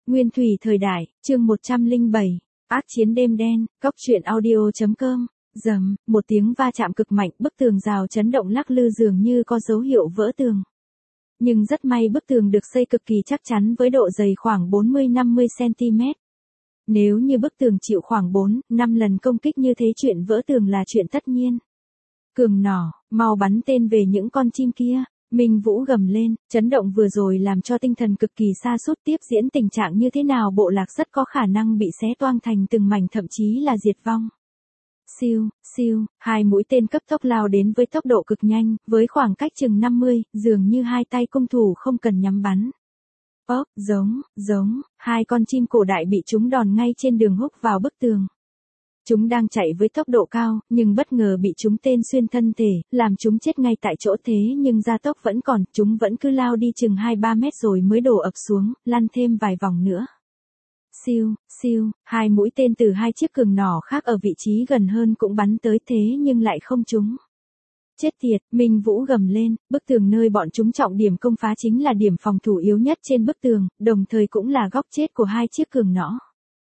Nguyên thủy thời đại, chương 107, ác chiến đêm đen, cốc truyện audio.com, rầm, một tiếng va chạm cực mạnh, bức tường rào chấn động lắc lư dường như có dấu hiệu vỡ tường. Nhưng rất may bức tường được xây cực kỳ chắc chắn với độ dày khoảng 40-50 cm. Nếu như bức tường chịu khoảng 4-5 lần công kích như thế chuyện vỡ tường là chuyện tất nhiên. Cường nỏ, mau bắn tên về những con chim kia. Minh Vũ gầm lên, chấn động vừa rồi làm cho tinh thần cực kỳ sa sút, tiếp diễn tình trạng như thế nào bộ lạc rất có khả năng bị xé toang thành từng mảnh, thậm chí là diệt vong. Siêu, siêu, hai mũi tên cấp tốc lao đến với tốc độ cực nhanh, với khoảng cách chừng 50, dường như hai tay cung thủ không cần nhắm bắn. Giống, hai con chim cổ đại bị chúng đòn ngay trên đường húc vào bức tường. Chúng đang chạy với tốc độ cao, nhưng bất ngờ bị chúng tên xuyên thân thể, làm chúng chết ngay tại chỗ, thế nhưng gia tốc vẫn còn, chúng vẫn cứ lao đi chừng 2-3 mét rồi mới đổ ập xuống, lăn thêm vài vòng nữa. Siêu, hai mũi tên từ hai chiếc cường nỏ khác ở vị trí gần hơn cũng bắn tới, thế nhưng lại không trúng. Chết tiệt, Minh Vũ gầm lên, bức tường nơi bọn chúng trọng điểm công phá chính là điểm phòng thủ yếu nhất trên bức tường, đồng thời cũng là góc chết của hai chiếc cường nỏ.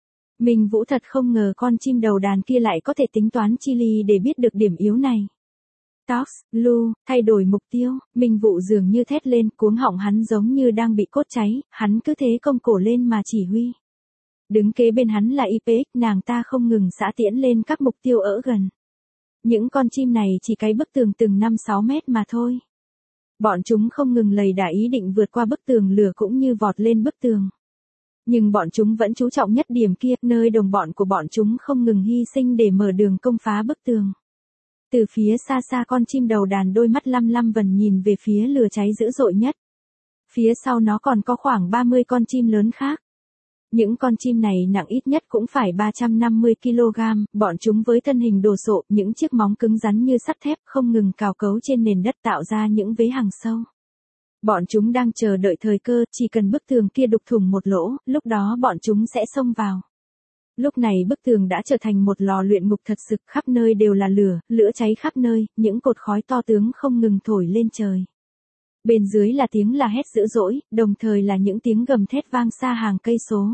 Minh Vũ thật không ngờ con chim đầu đàn kia lại có thể tính toán chi ly để biết được điểm yếu này. Tox, Lu, thay đổi mục tiêu, Minh Vũ dường như thét lên, cuống họng hắn giống như đang bị cốt cháy, hắn cứ thế cong cổ lên mà chỉ huy. Đứng kế bên hắn là IPX, nàng ta không ngừng xạ tiễn lên các mục tiêu ở gần. Những con chim này chỉ cái bức tường từng 5-6 mét mà thôi. Bọn chúng không ngừng lầy đà ý định vượt qua bức tường lửa cũng như vọt lên bức tường. Nhưng bọn chúng vẫn chú trọng nhất điểm kia, nơi đồng bọn của bọn chúng không ngừng hy sinh để mở đường công phá bức tường. Từ phía xa con chim đầu đàn đôi mắt lăm vần nhìn về phía lửa cháy dữ dội nhất. Phía sau nó còn có khoảng 30 con chim lớn khác. Những con chim này nặng ít nhất cũng phải 350 kg, bọn chúng với thân hình đồ sộ, những chiếc móng cứng rắn như sắt thép không ngừng cào cấu trên nền đất tạo ra những vế hằn sâu. Bọn chúng đang chờ đợi thời cơ, chỉ cần bức tường kia đục thủng một lỗ, lúc đó bọn chúng sẽ xông vào. Lúc này bức tường đã trở thành một lò luyện ngục thật sự, khắp nơi đều là lửa cháy khắp nơi, những cột khói to tướng không ngừng thổi lên trời. Bên dưới là tiếng la hét dữ dỗi, đồng thời là những tiếng gầm thét vang xa hàng cây số.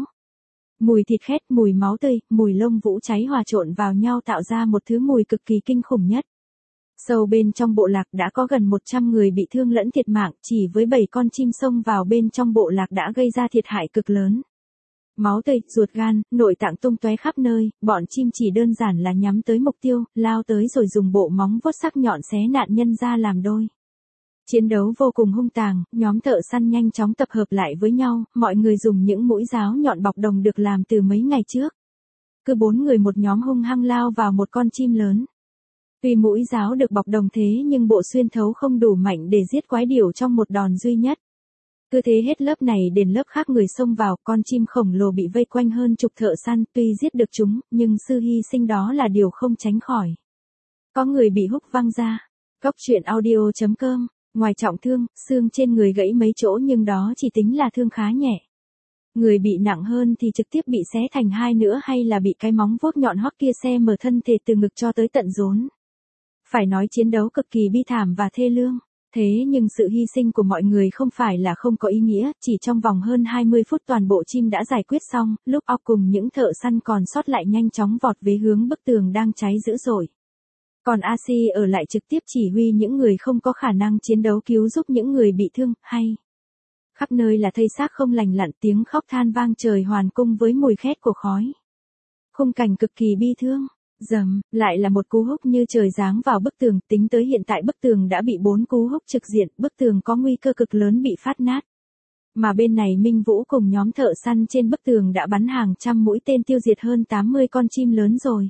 Mùi thịt khét, mùi máu tươi, mùi lông vũ cháy hòa trộn vào nhau tạo ra một thứ mùi cực kỳ kinh khủng nhất. Sâu bên trong bộ lạc đã có gần 100 người bị thương lẫn thiệt mạng, chỉ với 7 con chim xông vào bên trong bộ lạc đã gây ra thiệt hại cực lớn. Máu tươi, ruột gan, nội tạng tung tóe khắp nơi, bọn chim chỉ đơn giản là nhắm tới mục tiêu, lao tới rồi dùng bộ móng vuốt sắc nhọn xé nạn nhân ra làm đôi. Chiến đấu vô cùng hung tàn, nhóm thợ săn nhanh chóng tập hợp lại với nhau, mọi người dùng những mũi giáo nhọn bọc đồng được làm từ mấy ngày trước. Cứ 4 người một nhóm hung hăng lao vào một con chim lớn. Tuy mũi giáo được bọc đồng thế nhưng bộ xuyên thấu không đủ mạnh để giết quái điểu trong một đòn duy nhất. Cứ thế hết lớp này đến lớp khác người xông vào, con chim khổng lồ bị vây quanh hơn chục thợ săn, tuy giết được chúng, nhưng sự hy sinh đó là điều không tránh khỏi. Có người bị húc văng ra. Cốc truyện audio.com, ngoài trọng thương, xương trên người gãy mấy chỗ nhưng đó chỉ tính là thương khá nhẹ. Người bị nặng hơn thì trực tiếp bị xé thành hai nữa hay là bị cái móng vuốt nhọn hoắt kia xé mở thân thể từ ngực cho tới tận rốn. Phải nói chiến đấu cực kỳ bi thảm và thê lương. Thế nhưng sự hy sinh của mọi người không phải là không có ý nghĩa, chỉ trong vòng hơn 20 phút toàn bộ chim đã giải quyết xong, lúc óc cùng những thợ săn còn sót lại nhanh chóng vọt về hướng bức tường đang cháy dữ dội. Còn AC ở lại trực tiếp chỉ huy những người không có khả năng chiến đấu cứu giúp những người bị thương, hay. Khắp nơi là thây xác không lành lặn, tiếng khóc than vang trời hoàn cung với mùi khét của khói. Khung cảnh cực kỳ bi thương. Dầm, lại là một cú húc như trời giáng vào bức tường, tính tới hiện tại bức tường đã bị 4 cú húc trực diện, bức tường có nguy cơ cực lớn bị phát nát. Mà bên này Minh Vũ cùng nhóm thợ săn trên bức tường đã bắn hàng trăm mũi tên tiêu diệt hơn 80 con chim lớn rồi.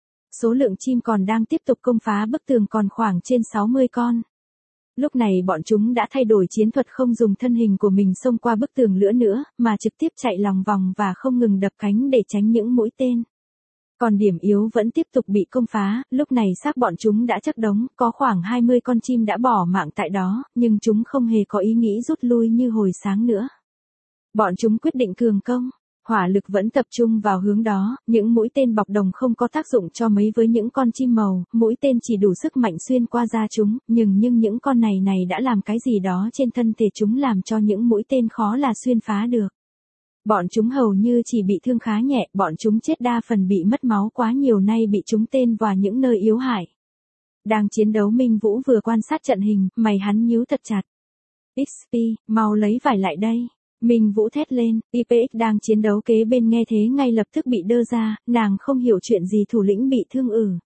Số lượng chim còn đang tiếp tục công phá bức tường còn khoảng trên 60 con. Lúc này bọn chúng đã thay đổi chiến thuật, không dùng thân hình của mình xông qua bức tường lửa nữa, mà trực tiếp chạy lòng vòng và không ngừng đập cánh để tránh những mũi tên. Còn điểm yếu vẫn tiếp tục bị công phá, lúc này xác bọn chúng đã chất đống, có khoảng 20 con chim đã bỏ mạng tại đó, nhưng chúng không hề có ý nghĩ rút lui như hồi sáng nữa. Bọn chúng quyết định cường công, hỏa lực vẫn tập trung vào hướng đó, những mũi tên bọc đồng không có tác dụng cho mấy với những con chim màu, mũi tên chỉ đủ sức mạnh xuyên qua da chúng, nhưng những con này đã làm cái gì đó trên thân thể chúng làm cho những mũi tên khó là xuyên phá được. Bọn chúng hầu như chỉ bị thương khá nhẹ, bọn chúng chết đa phần bị mất máu quá nhiều nay bị trúng tên vào những nơi yếu hại. Đang chiến đấu Minh Vũ vừa quan sát trận hình, mày hắn nhíu thật chặt. XP, mau lấy vải lại đây. Minh Vũ thét lên, IPX đang chiến đấu kế bên nghe thế ngay lập tức bị đơ ra, nàng không hiểu chuyện gì thủ lĩnh bị thương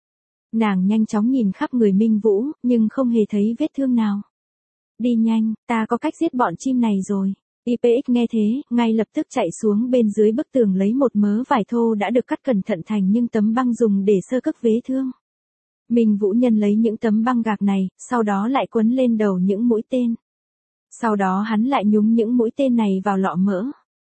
Nàng nhanh chóng nhìn khắp người Minh Vũ, nhưng không hề thấy vết thương nào. Đi nhanh, ta có cách giết bọn chim này rồi. IPX nghe thế, ngay lập tức chạy xuống bên dưới bức tường lấy một mớ vải thô đã được cắt cẩn thận thành những tấm băng dùng để sơ cất vết thương. Minh Vũ nhân lấy những tấm băng gạc này, sau đó lại quấn lên đầu những mũi tên. Sau đó hắn lại nhúng những mũi tên này vào lọ mỡ.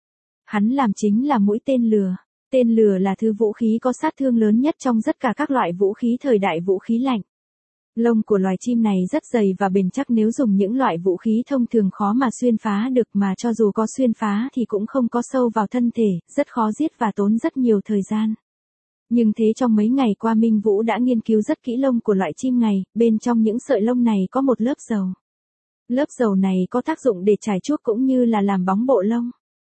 Hắn làm chính là mũi tên lừa. Tên lừa là thứ vũ khí có sát thương lớn nhất trong tất cả các loại vũ khí thời đại vũ khí lạnh. Lông của loài chim này rất dày và bền chắc, nếu dùng những loại vũ khí thông thường khó mà xuyên phá được, mà cho dù có xuyên phá thì cũng không có sâu vào thân thể, rất khó giết và tốn rất nhiều thời gian. Nhưng thế trong mấy ngày qua Minh Vũ đã nghiên cứu rất kỹ lông của loại chim này, bên trong những sợi lông này có một lớp dầu. Lớp dầu này có tác dụng để trải chuốt cũng như là làm bóng bộ lông.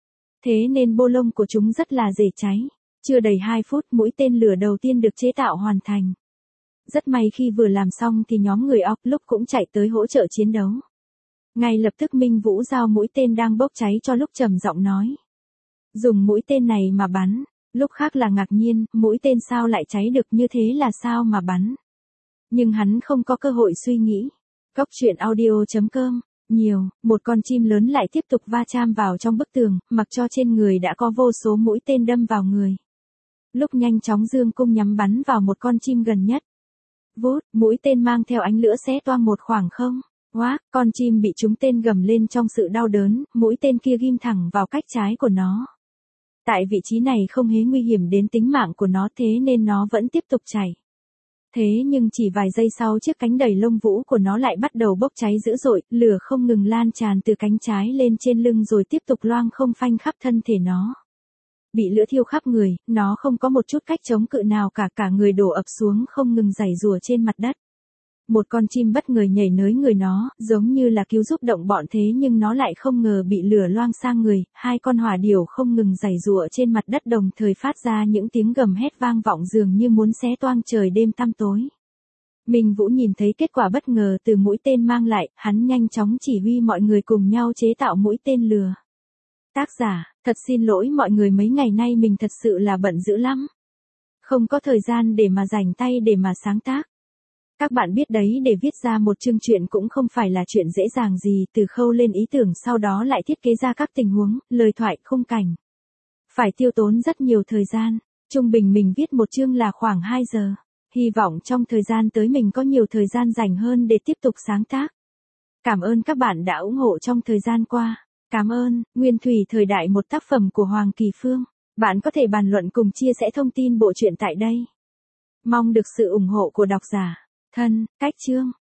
Thế nên bộ lông của chúng rất là dễ cháy. Chưa đầy 2 phút mũi tên lửa đầu tiên được chế tạo hoàn thành. Rất may khi vừa làm xong thì nhóm người ọc lúc cũng chạy tới hỗ trợ chiến đấu. Ngay lập tức Minh Vũ giao mũi tên đang bốc cháy cho lúc trầm giọng nói. Dùng mũi tên này mà bắn. Lúc khác là ngạc nhiên, mũi tên sao lại cháy được, như thế là sao mà bắn. Nhưng hắn không có cơ hội suy nghĩ. Góc truyện audio.com. Một con chim lớn lại tiếp tục va chạm vào trong bức tường, mặc cho trên người đã có vô số mũi tên đâm vào người. Lúc nhanh chóng dương cung nhắm bắn vào một con chim gần nhất. Vút, mũi tên mang theo ánh lửa xé toang một khoảng không. Oác, con chim bị trúng tên gầm lên trong sự đau đớn, mũi tên kia ghim thẳng vào cách trái của nó. Tại vị trí này không hề nguy hiểm đến tính mạng của nó, thế nên nó vẫn tiếp tục chạy. Thế nhưng chỉ vài giây sau chiếc cánh đầy lông vũ của nó lại bắt đầu bốc cháy dữ dội, lửa không ngừng lan tràn từ cánh trái lên trên lưng rồi tiếp tục loang không phanh khắp thân thể nó. Bị lửa thiêu khắp người, nó không có một chút cách chống cự nào cả người đổ ập xuống không ngừng giãy giụa trên mặt đất. Một con chim bất ngờ nhảy nới người nó, giống như là cứu giúp động bọn, thế nhưng nó lại không ngờ bị lửa loang sang người. Hai con hỏa điểu không ngừng giãy giụa trên mặt đất đồng thời phát ra những tiếng gầm hét vang vọng dường như muốn xé toang trời đêm tăm tối. Minh Vũ nhìn thấy kết quả bất ngờ từ mũi tên mang lại, hắn nhanh chóng chỉ huy mọi người cùng nhau chế tạo mũi tên lừa. Tác giả, thật xin lỗi mọi người, mấy ngày nay mình thật sự là bận dữ lắm. Không có thời gian để mà rảnh tay để mà sáng tác. Các bạn biết đấy, để viết ra một chương truyện cũng không phải là chuyện dễ dàng gì, từ khâu lên ý tưởng sau đó lại thiết kế ra các tình huống, lời thoại, khung cảnh. Phải tiêu tốn rất nhiều thời gian, trung bình mình viết một chương là khoảng 2 giờ. Hy vọng trong thời gian tới mình có nhiều thời gian rảnh hơn để tiếp tục sáng tác. Cảm ơn các bạn đã ủng hộ trong thời gian qua. Cảm ơn, Nguyên Thủy Thời Đại, một tác phẩm của Hoàng Kỳ Phương. Bạn có thể bàn luận cùng chia sẻ thông tin bộ truyện tại đây. Mong được sự ủng hộ của độc giả. Thân, cách chương.